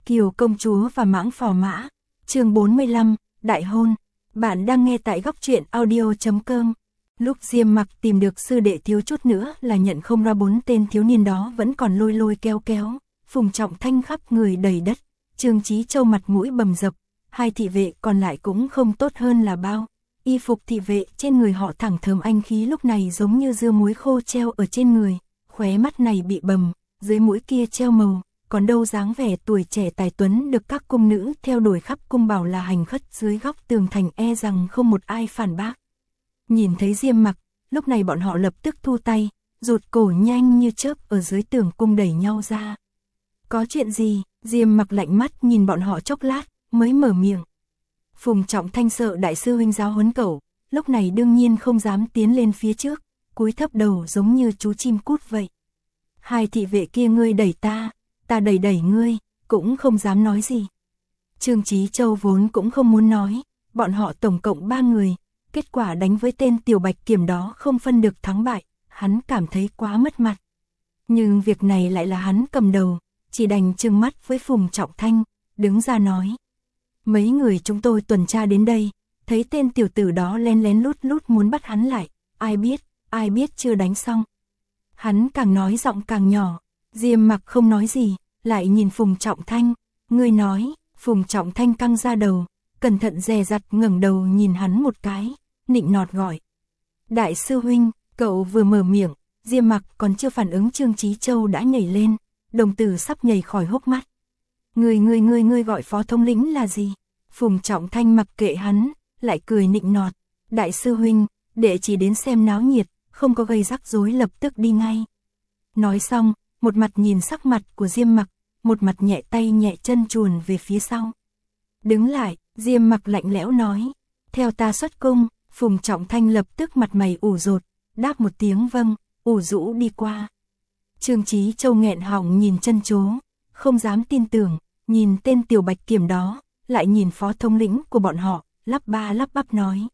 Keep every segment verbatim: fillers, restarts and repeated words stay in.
Kiều công chúa và mãng phò mã, chương bốn mươi lăm, đại hôn. Bạn đang nghe tại góc truyện audio chấm com. Lúc Diêm Mặc tìm được sư đệ thiếu chút nữa là nhận không ra bốn tên thiếu niên đó vẫn còn lôi lôi kéo kéo, Phùng Trọng Thanh khắp người đầy đất, Trương Chí Châu mặt mũi bầm dập, hai thị vệ còn lại cũng không tốt hơn là bao. Y phục thị vệ trên người họ thẳng thơm anh khí lúc này giống như dưa muối khô treo ở trên người, khóe mắt này bị bầm, dưới mũi kia treo màu, còn đâu dáng vẻ tuổi trẻ tài tuấn được các cung nữ theo đuổi khắp cung bảo là hành khất dưới góc tường thành e rằng không một ai phản bác. Nhìn thấy Diêm Mặc, lúc này bọn họ lập tức thu tay, rụt cổ nhanh như chớp ở dưới tường cung đẩy nhau ra. Có chuyện gì? Diêm Mặc lạnh mắt nhìn bọn họ chốc lát, mới mở miệng. Phùng Trọng Thanh sợ đại sư huynh giáo huấn cậu, lúc này đương nhiên không dám tiến lên phía trước, cúi thấp đầu giống như chú chim cút vậy. Hai thị vệ kia ngươi đẩy ta, ta đẩy đẩy ngươi, cũng không dám nói gì. Trương Chí Châu vốn cũng không muốn nói, bọn họ tổng cộng ba người, kết quả đánh với tên Tiểu Bạch Kiểm đó không phân được thắng bại, hắn cảm thấy quá mất mặt. Nhưng việc này lại là hắn cầm đầu, chỉ đành trừng mắt với Phùng Trọng Thanh, đứng ra nói. Mấy người chúng tôi tuần tra đến đây, thấy tên tiểu tử đó lén lén lút lút muốn bắt hắn lại, ai biết, ai biết chưa đánh xong. Hắn càng nói giọng càng nhỏ, Diêm Mặc không nói gì, lại nhìn Phùng Trọng Thanh, ngươi nói. Phùng Trọng Thanh căng ra đầu, cẩn thận dè dặt ngẩng đầu nhìn hắn một cái, nịnh nọt gọi. Đại sư huynh, cậu vừa mở miệng, Diêm Mặc còn chưa phản ứng Trương Chí Châu đã nhảy lên, đồng tử sắp nhảy khỏi hốc mắt. Ngươi ngươi ngươi ngươi gọi phó thống lĩnh là gì? Phùng Trọng Thanh mặc kệ hắn, lại cười nịnh nọt. Đại sư huynh, đệ chỉ đến xem náo nhiệt, không có gây rắc rối lập tức đi ngay. Nói xong, một mặt nhìn sắc mặt của Diêm Mặc, một mặt nhẹ tay nhẹ chân chuồn về phía sau. Đứng lại, Diêm Mặc lạnh lẽo nói. Theo ta xuất cung. Phùng Trọng Thanh lập tức mặt mày ủ rột, đáp một tiếng vâng, ủ rũ đi qua. Trương Chí Châu nghẹn họng nhìn chân chố, không dám tin tưởng, nhìn tên Tiểu Bạch Kiểm đó, lại nhìn phó thống lĩnh của bọn họ, lắp ba lắp bắp nói.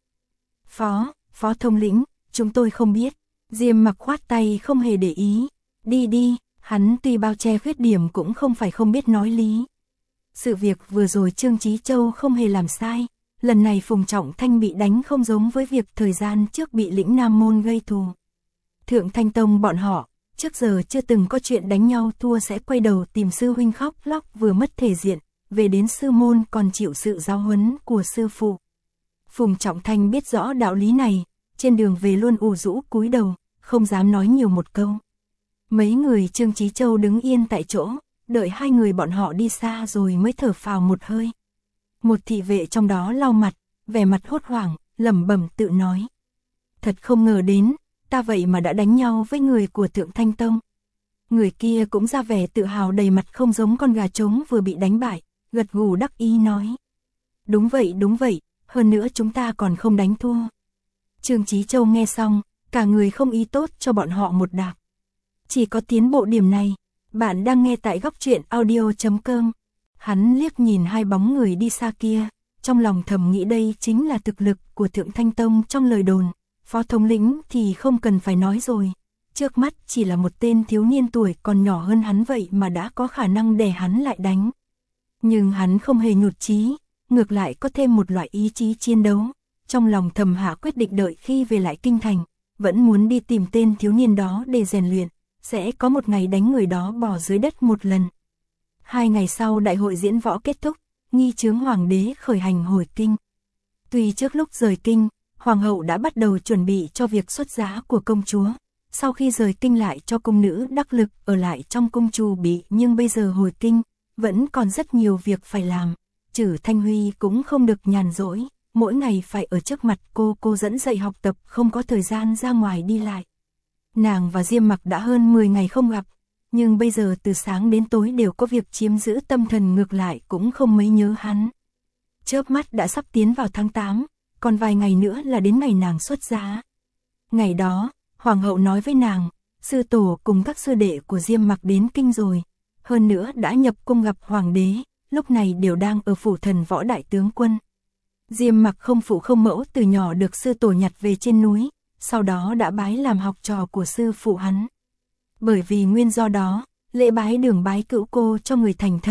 Phó, phó thống lĩnh, chúng tôi không biết. Diêm Mặc khoát tay không hề để ý. Đi đi, hắn tuy bao che khuyết điểm cũng không phải không biết nói lý. Sự việc vừa rồi Trương Chí Châu không hề làm sai, lần này Phùng Trọng Thanh bị đánh không giống với việc thời gian trước bị Lĩnh Nam Môn gây thù. Thượng Thanh Tông bọn họ, trước giờ chưa từng có chuyện đánh nhau thua sẽ quay đầu tìm sư huynh khóc lóc vừa mất thể diện, về đến sư môn còn chịu sự giáo huấn của sư phụ. Phùng Trọng Thanh biết rõ đạo lý này, trên đường về luôn ủ rũ cúi đầu, không dám nói nhiều một câu. Mấy người Trương Chí Châu đứng yên tại chỗ, đợi hai người bọn họ đi xa rồi mới thở phào một hơi. Một thị vệ trong đó lau mặt, vẻ mặt hốt hoảng, lẩm bẩm tự nói. Thật không ngờ đến, ta vậy mà đã đánh nhau với người của Thượng Thanh Tông. Người kia cũng ra vẻ tự hào đầy mặt không giống con gà trống vừa bị đánh bại, gật gù đắc ý nói. Đúng vậy đúng vậy, hơn nữa chúng ta còn không đánh thua. Trương Chí Châu nghe xong, cả người không ý tốt cho bọn họ một đạp. Chỉ có tiến bộ điểm này, bạn đang nghe tại góc truyện audio chấm com. Hắn liếc nhìn hai bóng người đi xa kia, trong lòng thầm nghĩ đây chính là thực lực của Thượng Thanh Tông trong lời đồn. Phó thống lĩnh thì không cần phải nói rồi, trước mắt chỉ là một tên thiếu niên tuổi còn nhỏ hơn hắn vậy mà đã có khả năng đè hắn lại đánh. Nhưng hắn không hề nhụt chí, ngược lại có thêm một loại ý chí chiến đấu, trong lòng thầm hạ quyết định đợi khi về lại kinh thành, vẫn muốn đi tìm tên thiếu niên đó để rèn luyện, sẽ có một ngày đánh người đó bỏ dưới đất một lần. Hai ngày sau đại hội diễn võ kết thúc, nghi chướng hoàng đế khởi hành hồi kinh. Tuy trước lúc rời kinh, hoàng hậu đã bắt đầu chuẩn bị cho việc xuất giá của công chúa, sau khi rời kinh lại cho cung nữ đắc lực ở lại trong cung trù bị, nhưng bây giờ hồi kinh, vẫn còn rất nhiều việc phải làm. Trử Thanh Huy cũng không được nhàn rỗi, mỗi ngày phải ở trước mặt cô cô dẫn dạy học tập, không có thời gian ra ngoài đi lại. Nàng và Diêm Mặc đã hơn mười ngày không gặp, nhưng bây giờ từ sáng đến tối đều có việc chiếm giữ tâm thần, ngược lại cũng không mấy nhớ hắn. Chớp mắt đã sắp tiến vào tháng tám, còn vài ngày nữa là đến ngày nàng xuất giá. Ngày đó, hoàng hậu nói với nàng, sư tổ cùng các sư đệ của Diêm Mặc đến kinh rồi, hơn nữa đã nhập cung gặp hoàng đế, lúc này đều đang ở phủ Thần Võ đại tướng quân. Diêm Mặc không phụ không mẫu từ nhỏ được sư tổ nhặt về trên núi, sau đó đã bái làm học trò của sư phụ hắn. Bởi vì nguyên do đó, lễ bái đường bái cữu cô cho người thành thân,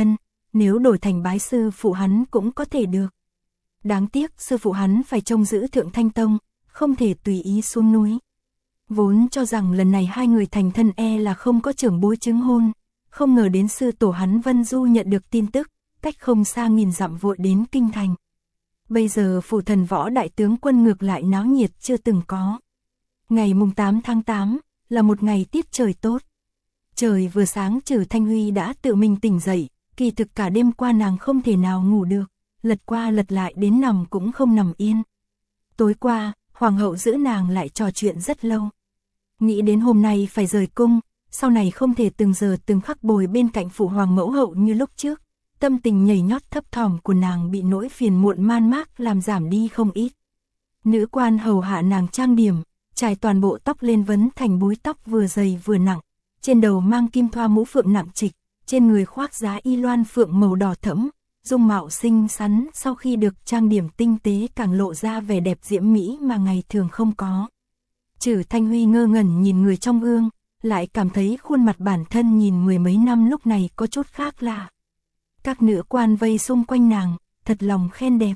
nếu đổi thành bái sư phụ hắn cũng có thể được. Đáng tiếc sư phụ hắn phải trông giữ Thượng Thanh Tông, không thể tùy ý xuống núi. Vốn cho rằng lần này hai người thành thân e là không có trưởng bối chứng hôn, không ngờ đến sư tổ hắn Vân Du nhận được tin tức, cách không xa nghìn dặm vội đến kinh thành. Bây giờ phủ thần võ đại tướng quân ngược lại náo nhiệt chưa từng có. Ngày mùng tám tháng tám là một ngày tiết trời tốt. Trời vừa sáng Trử Thanh Huy đã tự mình tỉnh dậy, kỳ thực cả đêm qua nàng không thể nào ngủ được, lật qua lật lại đến nằm cũng không nằm yên. Tối qua, hoàng hậu giữ nàng lại trò chuyện rất lâu. Nghĩ đến hôm nay phải rời cung, sau này không thể từng giờ từng khắc bồi bên cạnh phụ hoàng mẫu hậu như lúc trước. Tâm tình nhảy nhót thấp thỏm của nàng bị nỗi phiền muộn man mác làm giảm đi không ít. Nữ quan hầu hạ nàng trang điểm, trải toàn bộ tóc lên vấn thành búi tóc vừa dày vừa nặng, trên đầu mang kim thoa mũ phượng nặng trịch, trên người khoác giá y loan phượng màu đỏ thẫm, dung mạo xinh xắn sau khi được trang điểm tinh tế càng lộ ra vẻ đẹp diễm mỹ mà ngày thường không có. Trử Thanh Huy ngơ ngẩn nhìn người trong gương, lại cảm thấy khuôn mặt bản thân nhìn mười mấy năm lúc này có chút khác lạ. Các nữ quan vây xung quanh nàng, thật lòng khen đẹp.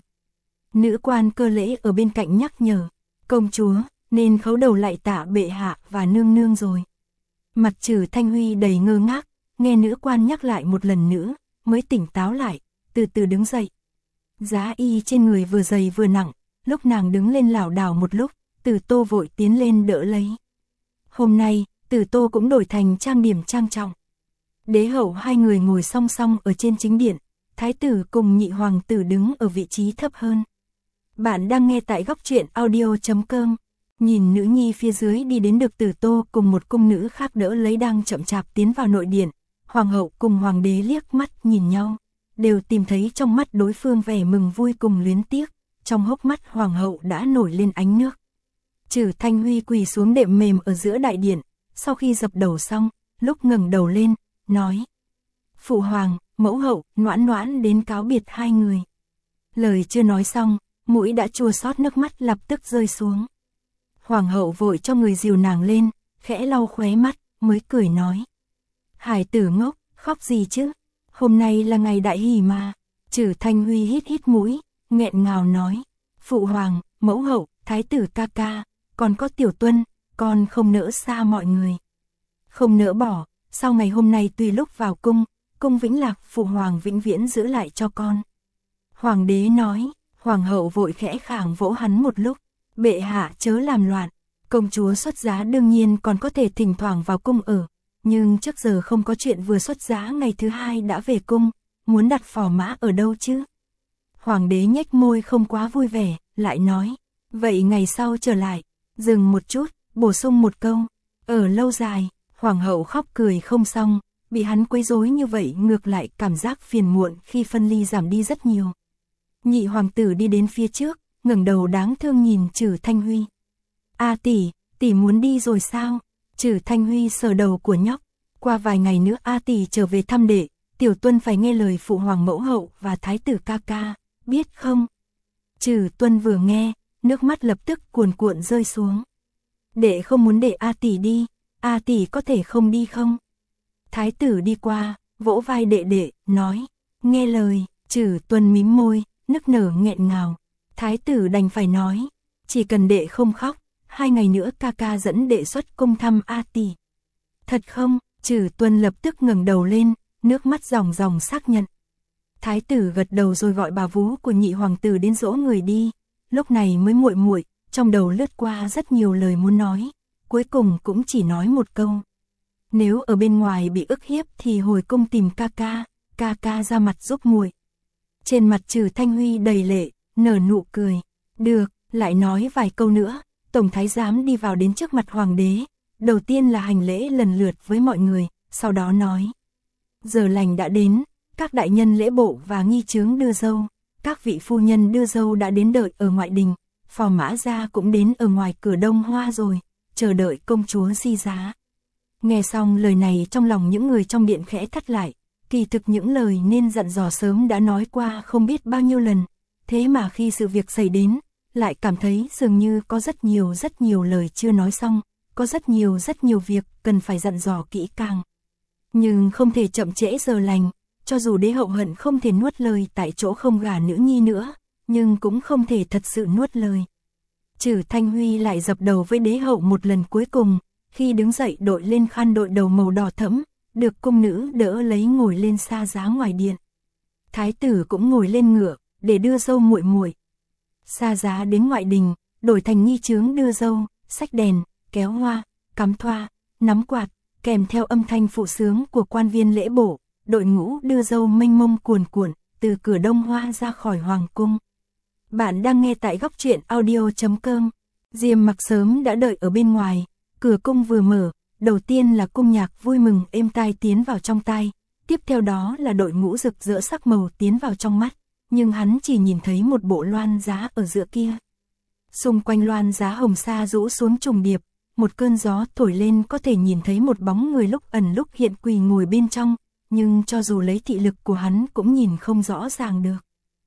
Nữ quan Cơ Lễ ở bên cạnh nhắc nhở, công chúa, nên khấu đầu lại tạ bệ hạ và nương nương rồi. Mặt Trử Thanh Huy đầy ngơ ngác, nghe nữ quan nhắc lại một lần nữa, mới tỉnh táo lại, từ từ đứng dậy. Giá y trên người vừa dày vừa nặng, lúc nàng đứng lên lảo đảo một lúc, Từ Tô vội tiến lên đỡ lấy. Hôm nay, Từ Tô cũng đổi thành trang điểm trang trọng. Đế hậu hai người ngồi song song ở trên chính điện, thái tử cùng nhị hoàng tử đứng ở vị trí thấp hơn. Bạn đang nghe tại góc truyện audio chấm com. Nhìn nữ nhi phía dưới đi đến được Từ Tô cùng một cung nữ khác đỡ lấy đang chậm chạp tiến vào nội điện, hoàng hậu cùng hoàng đế liếc mắt nhìn nhau, đều tìm thấy trong mắt đối phương vẻ mừng vui cùng luyến tiếc, trong hốc mắt hoàng hậu đã nổi lên ánh nước. Trử Thanh Huy quỳ xuống đệm mềm ở giữa đại điện, sau khi dập đầu xong, lúc ngẩng đầu lên, nói: "Phụ hoàng, mẫu hậu, Noãn Noãn đến cáo biệt hai người." Lời chưa nói xong, mũi đã chua xót nước mắt lập tức rơi xuống. Hoàng hậu vội cho người dìu nàng lên, khẽ lau khóe mắt, mới cười nói: "Hải tử ngốc, khóc gì chứ? Hôm nay là ngày đại hỷ mà." Trử Thanh Huy hít hít mũi, nghẹn ngào nói: "Phụ hoàng, mẫu hậu, thái tử ca ca, còn có Tiểu Tuân, con không nỡ xa mọi người. Không nỡ bỏ, sau ngày hôm nay tùy lúc vào cung, cung Vĩnh Lạc phụ hoàng vĩnh viễn giữ lại cho con." Hoàng đế nói. Hoàng hậu vội khẽ khàng vỗ hắn một lúc: "Bệ hạ chớ làm loạn, công chúa xuất giá đương nhiên còn có thể thỉnh thoảng vào cung ở, nhưng trước giờ không có chuyện vừa xuất giá ngày thứ hai đã về cung, muốn đặt phò mã ở đâu chứ?" Hoàng đế nhếch môi không quá vui vẻ, lại nói: "Vậy ngày sau trở lại." Dừng một chút, bổ sung một câu: "Ở lâu dài." Hoàng hậu khóc cười không xong, bị hắn quấy rối như vậy ngược lại cảm giác phiền muộn khi phân ly giảm đi rất nhiều. Nhị hoàng tử đi đến phía trước, ngẩng đầu đáng thương nhìn Trử Thanh Huy. "A tỷ, tỷ muốn đi rồi sao?" Trử Thanh Huy sờ đầu của nhóc: "Qua vài ngày nữa A tỷ trở về thăm đệ, Tiểu Tuân phải nghe lời phụ hoàng mẫu hậu và thái tử ca ca, biết không?" Trử Tuân vừa nghe, nước mắt lập tức cuồn cuộn rơi xuống. "Đệ không muốn để A tỷ đi, A tỷ có thể không đi không?" Thái tử đi qua, vỗ vai đệ đệ, nói: "Nghe lời." Trử Tuân mím môi, nức nở nghẹn ngào. Thái tử đành phải nói: "Chỉ cần đệ không khóc, hai ngày nữa ca ca dẫn đệ xuất cung thăm A tỷ." "Thật không?" Trử Tuân lập tức ngẩng đầu lên, nước mắt ròng ròng xác nhận. Thái tử gật đầu rồi gọi bà vú của nhị hoàng tử đến dỗ người đi. Lúc này mới muội muội, trong đầu lướt qua rất nhiều lời muốn nói, cuối cùng cũng chỉ nói một câu: "Nếu ở bên ngoài bị ức hiếp thì hồi cung tìm ca ca, ca ca ra mặt giúp muội." Trên mặt Trử Thanh Huy đầy lệ, nở nụ cười. "Được." Lại nói vài câu nữa, tổng thái giám đi vào đến trước mặt hoàng đế, đầu tiên là hành lễ lần lượt với mọi người, sau đó nói: "Giờ lành đã đến, các đại nhân lễ bộ và nghi chướng đưa dâu, các vị phu nhân đưa dâu đã đến đợi ở ngoại đình, phò mã gia cũng đến ở ngoài cửa Đông Hoa rồi, chờ đợi công chúa di giá." Nghe xong lời này trong lòng những người trong điện khẽ thắt lại, kỳ thực những lời nên dặn dò sớm đã nói qua không biết bao nhiêu lần, thế mà khi sự việc xảy đến, lại cảm thấy dường như có rất nhiều rất nhiều lời chưa nói xong, có rất nhiều rất nhiều việc cần phải dặn dò kỹ càng. Nhưng không thể chậm trễ giờ lành, cho dù đế hậu hận không thể nuốt lời tại chỗ không gả nữ nhi nữa, nhưng cũng không thể thật sự nuốt lời. Trử Thanh Huy lại dập đầu với đế hậu một lần cuối cùng, khi đứng dậy đội lên khăn đội đầu màu đỏ thẫm, được cung nữ đỡ lấy ngồi lên xa giá ngoài điện. Thái tử cũng ngồi lên ngựa, để đưa dâu muội muội. Xa giá đến ngoại đình, đổi thành nghi chướng đưa dâu, xách đèn, kéo hoa, cắm thoa, nắm quạt, kèm theo âm thanh phụ sướng của quan viên lễ bổ, đội ngũ đưa dâu mênh mông cuồn cuộn, từ cửa Đông Hoa ra khỏi hoàng cung. Bạn đang nghe tại góc truyện audio chấm com. Diêm Mặc sớm đã đợi ở bên ngoài, cửa cung vừa mở, đầu tiên là cung nhạc vui mừng êm tai tiến vào trong tai, tiếp theo đó là đội ngũ rực rỡ sắc màu tiến vào trong mắt, nhưng hắn chỉ nhìn thấy một bộ loan giá ở giữa kia. Xung quanh loan giá hồng sa rũ xuống trùng điệp, một cơn gió thổi lên có thể nhìn thấy một bóng người lúc ẩn lúc hiện quỳ ngồi bên trong, nhưng cho dù lấy thị lực của hắn cũng nhìn không rõ ràng được.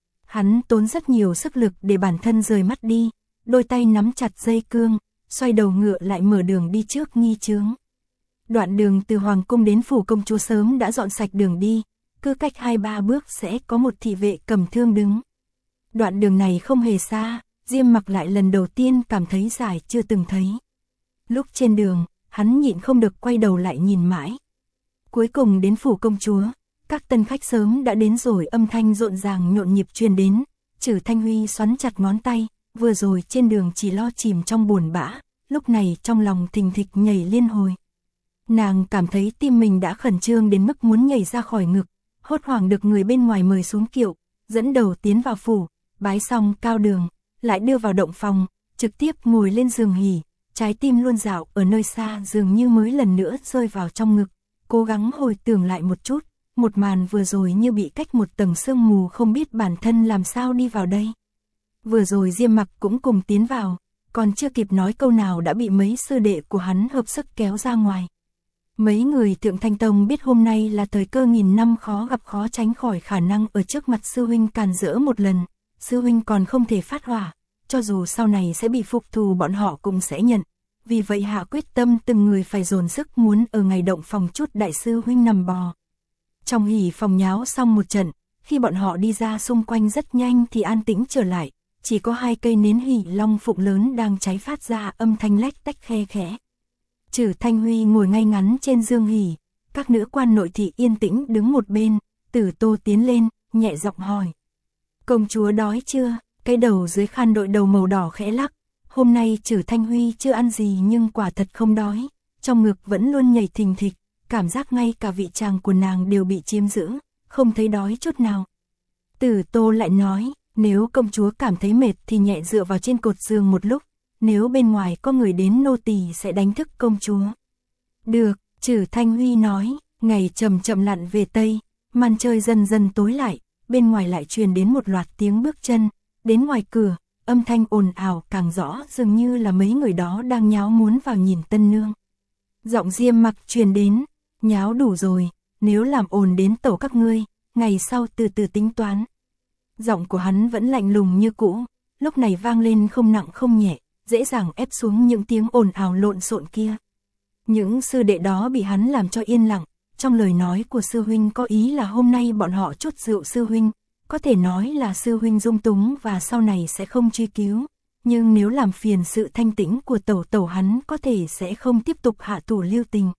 Hắn tốn rất nhiều sức lực để bản thân rời mắt đi, đôi tay nắm chặt dây cương, xoay đầu ngựa lại mở đường đi trước nghi chướng. Đoạn đường từ hoàng cung đến phủ công chúa sớm đã dọn sạch đường đi, cứ cách hai ba bước sẽ có một thị vệ cầm thương đứng. Đoạn đường này không hề xa, Diêm Mặc lại lần đầu tiên cảm thấy dài chưa từng thấy. Lúc trên đường, hắn nhịn không được quay đầu lại nhìn mãi. Cuối cùng đến phủ công chúa, các tân khách sớm đã đến rồi, âm thanh rộn ràng nhộn nhịp truyền đến. Trử Thanh Huy xoắn chặt ngón tay, vừa rồi trên đường chỉ lo chìm trong buồn bã, lúc này trong lòng thình thịch nhảy liên hồi. Nàng cảm thấy tim mình đã khẩn trương đến mức muốn nhảy ra khỏi ngực, hốt hoảng được người bên ngoài mời xuống kiệu, dẫn đầu tiến vào phủ, bái xong cao đường, lại đưa vào động phòng, trực tiếp ngồi lên giường hỉ, trái tim luôn dạo ở nơi xa dường như mới lần nữa rơi vào trong ngực, cố gắng hồi tưởng lại một chút, một màn vừa rồi như bị cách một tầng sương mù, không biết bản thân làm sao đi vào đây. Vừa rồi Diêm Mặc cũng cùng tiến vào, còn chưa kịp nói câu nào đã bị mấy sư đệ của hắn hợp sức kéo ra ngoài. Mấy người Thượng Thanh Tông biết hôm nay là thời cơ nghìn năm khó gặp, khó tránh khỏi khả năng ở trước mặt sư huynh càn rỡ một lần, sư huynh còn không thể phát hỏa, cho dù sau này sẽ bị phục thù bọn họ cũng sẽ nhận. Vì vậy hạ quyết tâm từng người phải dồn sức muốn ở ngày động phòng chút đại sư huynh nằm bò. Trong hỉ phòng nháo xong một trận, khi bọn họ đi ra xung quanh rất nhanh thì an tĩnh trở lại, chỉ có hai cây nến hỉ long phụng lớn đang cháy phát ra âm thanh lách tách khe khẽ. Trử Thanh Huy ngồi ngay ngắn trên giường hỉ, các nữ quan nội thị yên tĩnh đứng một bên, Tử Tô tiến lên, nhẹ giọng hỏi. Công chúa đói chưa? Cái đầu dưới khăn đội đầu màu đỏ khẽ lắc. Hôm nay Trử Thanh Huy chưa ăn gì nhưng quả thật không đói, trong ngực vẫn luôn nhảy thình thịch, cảm giác ngay cả vị tràng của nàng đều bị chiếm giữ, không thấy đói chút nào. Tử Tô lại nói, nếu công chúa cảm thấy mệt thì nhẹ dựa vào trên cột giường một lúc, nếu bên ngoài có người đến nô tỳ sẽ đánh thức công chúa. Được, Trử Thanh Huy nói. Ngày chậm chậm lặn về Tây, màn trời dần dần tối lại, bên ngoài lại truyền đến một loạt tiếng bước chân, đến ngoài cửa, âm thanh ồn ào càng rõ, dường như là mấy người đó đang nháo muốn vào nhìn tân nương. Giọng Diêm Mặc truyền đến, nháo đủ rồi, nếu làm ồn đến tổ các ngươi, ngày sau từ từ tính toán. Giọng của hắn vẫn lạnh lùng như cũ, lúc này vang lên không nặng không nhẹ, dễ dàng ép xuống những tiếng ồn ào lộn xộn kia. Những sư đệ đó bị hắn làm cho yên lặng, trong lời nói của sư huynh có ý là hôm nay bọn họ chút rượu sư huynh, có thể nói là sư huynh dung túng và sau này sẽ không truy cứu, nhưng nếu làm phiền sự thanh tĩnh của tẩu tẩu hắn có thể sẽ không tiếp tục hạ thủ lưu tình.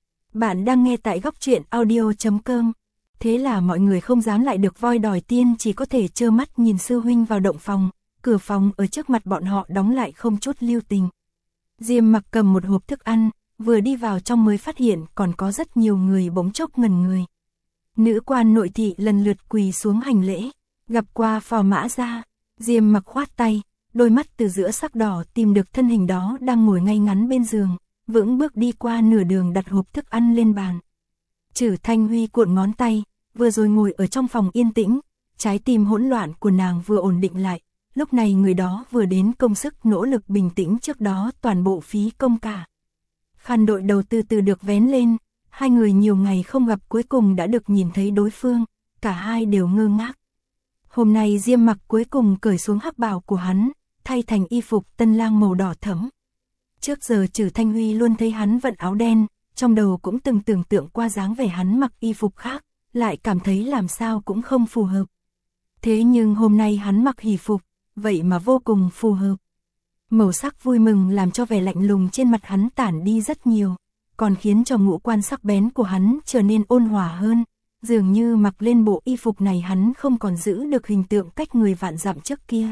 Bạn đang nghe tại góc truyện audio chấm com. Thế là mọi người không dám lại được voi đòi tiên, chỉ có thể trơ mắt nhìn sư huynh vào động phòng, cửa phòng ở trước mặt bọn họ đóng lại không chút lưu tình. Diêm Mặc cầm một hộp thức ăn, vừa đi vào trong mới phát hiện còn có rất nhiều người bỗng chốc ngẩn người. Nữ quan nội thị lần lượt quỳ xuống hành lễ, gặp qua Phò Mã Gia. Diêm Mặc khoát tay, đôi mắt từ giữa sắc đỏ tìm được thân hình đó đang ngồi ngay ngắn bên giường, vững bước đi qua nửa đường đặt hộp thức ăn lên bàn. Trử Thanh Huy cuộn ngón tay, vừa rồi ngồi ở trong phòng yên tĩnh, trái tim hỗn loạn của nàng vừa ổn định lại, lúc này người đó vừa đến công sức nỗ lực bình tĩnh trước đó toàn bộ phí công cả. Khăn đội đầu từ từ được vén lên, hai người nhiều ngày không gặp cuối cùng đã được nhìn thấy đối phương, cả hai đều ngơ ngác. Hôm nay Diêm Mặc cuối cùng cởi xuống hắc bào của hắn, thay thành y phục tân lang màu đỏ thẫm. Trước giờ Trử Thanh Huy luôn thấy hắn vận áo đen, trong đầu cũng từng tưởng tượng qua dáng vẻ hắn mặc y phục khác, lại cảm thấy làm sao cũng không phù hợp. Thế nhưng hôm nay hắn mặc hỷ phục, vậy mà vô cùng phù hợp. Màu sắc vui mừng làm cho vẻ lạnh lùng trên mặt hắn tản đi rất nhiều, còn khiến cho ngũ quan sắc bén của hắn trở nên ôn hòa hơn. Dường như mặc lên bộ y phục này hắn không còn giữ được hình tượng cách người vạn dặm trước kia.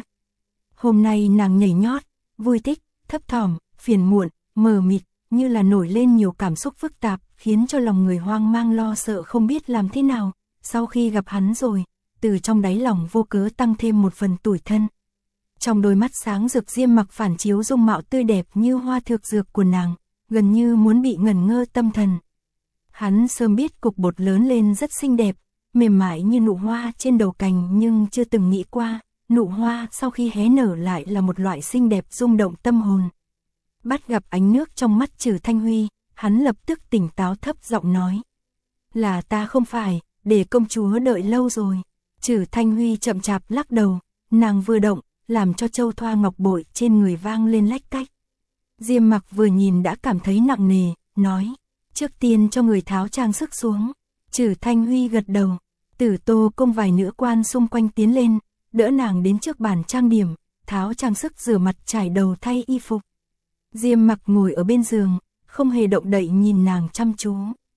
Hôm nay nàng nhảy nhót, vui thích, thấp thỏm, phiền muộn, mờ mịt, như là nổi lên nhiều cảm xúc phức tạp, khiến cho lòng người hoang mang lo sợ không biết làm thế nào. Sau khi gặp hắn rồi, từ trong đáy lòng vô cớ tăng thêm một phần tủi thân. Trong đôi mắt sáng rực Diêm Mặc phản chiếu dung mạo tươi đẹp như hoa thược dược của nàng, gần như muốn bị ngẩn ngơ tâm thần. Hắn sớm biết cục bột lớn lên rất xinh đẹp, mềm mại như nụ hoa trên đầu cành, nhưng chưa từng nghĩ qua, nụ hoa sau khi hé nở lại là một loại xinh đẹp rung động tâm hồn. Bắt gặp ánh nước trong mắt Trử Thanh Huy, hắn lập tức tỉnh táo thấp giọng nói. Là ta không phải, để công chúa đợi lâu rồi. Trử Thanh Huy chậm chạp lắc đầu, nàng vừa động, làm cho châu thoa ngọc bội trên người vang lên lách cách. Diêm Mặc vừa nhìn đã cảm thấy nặng nề, nói, trước tiên cho người tháo trang sức xuống. Trử Thanh Huy gật đầu, Tử Tô Cung vài nữ quan xung quanh tiến lên, đỡ nàng đến trước bàn trang điểm, tháo trang sức rửa mặt trải đầu thay y phục. Diêm Mặc ngồi ở bên giường, không hề động đậy nhìn nàng chăm chú.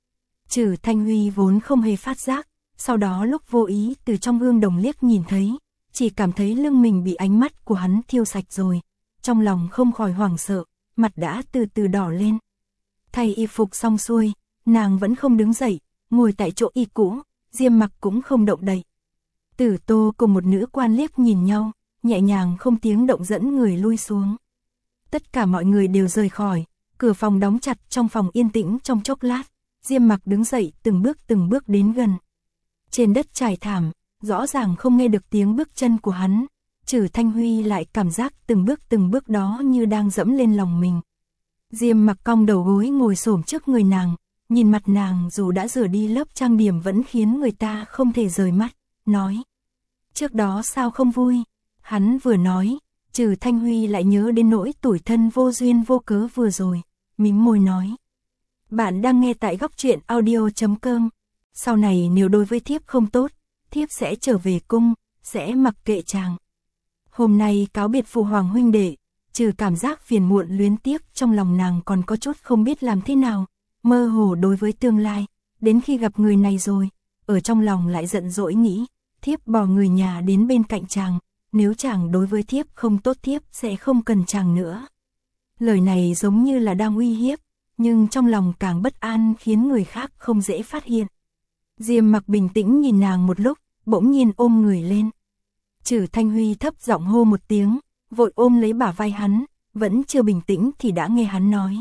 Trử Thanh Huy vốn không hề phát giác, sau đó lúc vô ý từ trong gương đồng liếc nhìn thấy, chỉ cảm thấy lưng mình bị ánh mắt của hắn thiêu sạch rồi, trong lòng không khỏi hoảng sợ, mặt đã từ từ đỏ lên. Thay y phục xong xuôi, nàng vẫn không đứng dậy, ngồi tại chỗ y cũ, Diêm Mặc cũng không động đậy. Tử Tô cùng một nữ quan liếc nhìn nhau, nhẹ nhàng không tiếng động dẫn người lui xuống. Tất cả mọi người đều rời khỏi, cửa phòng đóng chặt, trong phòng yên tĩnh trong chốc lát, Diêm Mặc đứng dậy từng bước từng bước đến gần. Trên đất trải thảm, rõ ràng không nghe được tiếng bước chân của hắn, Trử Thanh Huy lại cảm giác từng bước từng bước đó như đang dẫm lên lòng mình. Diêm Mặc cong đầu gối ngồi xổm trước người nàng, nhìn mặt nàng dù đã rửa đi lớp trang điểm vẫn khiến người ta không thể rời mắt, nói. Trước đó sao không vui? Hắn vừa nói, Trử Thanh Huy lại nhớ đến nỗi tủi thân vô duyên vô cớ vừa rồi, mím môi nói. Bạn đang nghe tại góc truyện audio chấm com. Sau này nếu đối với thiếp không tốt, thiếp sẽ trở về cung, sẽ mặc kệ chàng. Hôm nay cáo biệt phụ hoàng huynh đệ, trừ cảm giác phiền muộn luyến tiếc trong lòng nàng còn có chút không biết làm thế nào, mơ hồ đối với tương lai, đến khi gặp người này rồi, ở trong lòng lại giận dỗi nghĩ, thiếp bỏ người nhà đến bên cạnh chàng, nếu chàng đối với thiếp không tốt thiếp sẽ không cần chàng nữa. Lời này giống như là đang uy hiếp, nhưng trong lòng càng bất an khiến người khác không dễ phát hiện. Diêm Mặc bình tĩnh nhìn nàng một lúc, bỗng nhiên ôm người lên. Trử Thanh Huy thấp giọng hô một tiếng, vội ôm lấy bả vai hắn, vẫn chưa bình tĩnh thì đã nghe hắn nói.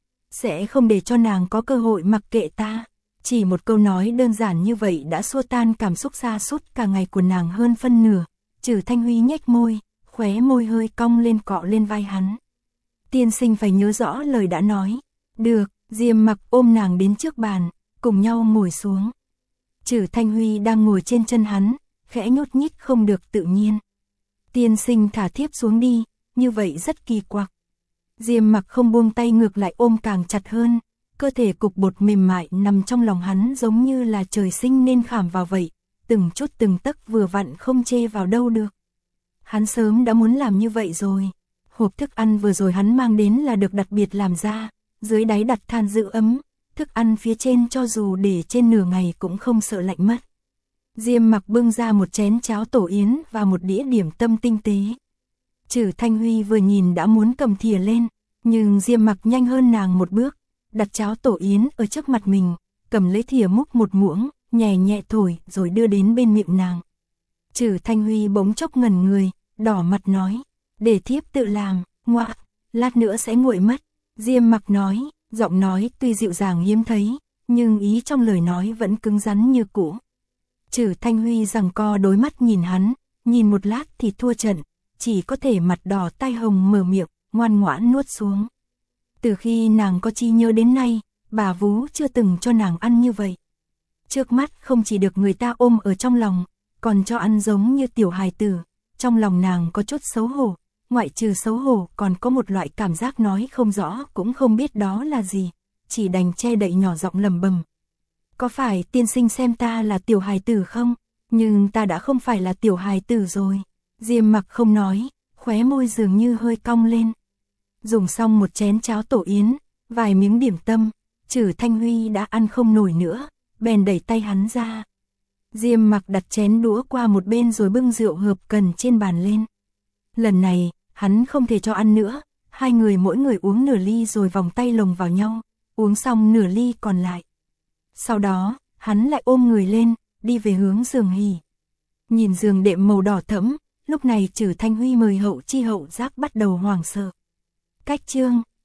Sẽ không để cho nàng có cơ hội mặc kệ ta. Chỉ một câu nói đơn giản như vậy đã xua tan cảm xúc sa sút cả ngày của nàng hơn phân nửa. Trử Thanh Huy nhếch môi, khóe môi hơi cong lên cọ lên vai hắn. Tiên sinh phải nhớ rõ lời đã nói. Được, Diêm Mặc ôm nàng đến trước bàn, cùng nhau ngồi xuống. Trử Thanh Huy đang ngồi trên chân hắn, khẽ nhúc nhích không được tự nhiên. Tiên sinh thả thiếp xuống đi, như vậy rất kỳ quặc. Diêm Mặc không buông tay, ngược lại ôm càng chặt hơn, cơ thể cục bột mềm mại nằm trong lòng hắn giống như là trời sinh nên khảm vào vậy, từng chút từng tấc vừa vặn không chê vào đâu được. Hắn sớm đã muốn làm như vậy rồi. Hộp thức ăn vừa rồi hắn mang đến là được đặc biệt làm ra, dưới đáy đặt than giữ ấm, thức ăn phía trên cho dù để trên nửa ngày cũng không sợ lạnh mất. Diêm Mặc bưng ra một chén cháo tổ yến và một đĩa điểm tâm tinh tế. Trử Thanh Huy vừa nhìn đã muốn cầm thìa lên, nhưng Diêm Mặc nhanh hơn nàng một bước, đặt cháo tổ yến ở trước mặt mình, cầm lấy thìa múc một muỗng, nhẹ nhẹ thổi rồi đưa đến bên miệng nàng. Trử Thanh Huy bỗng chốc ngẩn người, đỏ mặt nói, để thiếp tự làm, ngoạ, lát nữa sẽ nguội mất. Diêm Mặc nói, giọng nói tuy dịu dàng hiếm thấy, nhưng ý trong lời nói vẫn cứng rắn như cũ. Trử Thanh Huy giằng co đối mắt nhìn hắn, nhìn một lát thì thua trận, chỉ có thể mặt đỏ tai hồng mở miệng, ngoan ngoãn nuốt xuống. Từ khi nàng có chi nhớ đến nay, bà vú chưa từng cho nàng ăn như vậy. Trước mắt không chỉ được người ta ôm ở trong lòng, còn cho ăn giống như tiểu hài tử, trong lòng nàng có chút xấu hổ, ngoại trừ xấu hổ còn có một loại cảm giác nói không rõ cũng không biết đó là gì, chỉ đành che đậy nhỏ giọng lẩm bẩm. Có phải tiên sinh xem ta là tiểu hài tử không? Nhưng ta đã không phải là tiểu hài tử rồi. Diêm Mặc không nói, khóe môi dường như hơi cong lên. Dùng xong một chén cháo tổ yến, vài miếng điểm tâm, Trử Thanh Huy đã ăn không nổi nữa, bèn đẩy tay hắn ra. Diêm Mặc đặt chén đũa qua một bên rồi bưng rượu hợp cần trên bàn lên. Lần này, hắn không thể cho ăn nữa, hai người mỗi người uống nửa ly rồi vòng tay lồng vào nhau, uống xong nửa ly còn lại. Sau đó, hắn lại ôm người lên, đi về hướng giường hỉ. Nhìn giường đệm màu đỏ thẫm, lúc này Trử Thanh Huy mời hậu chi hậu giác bắt đầu hoảng sợ. Cách chương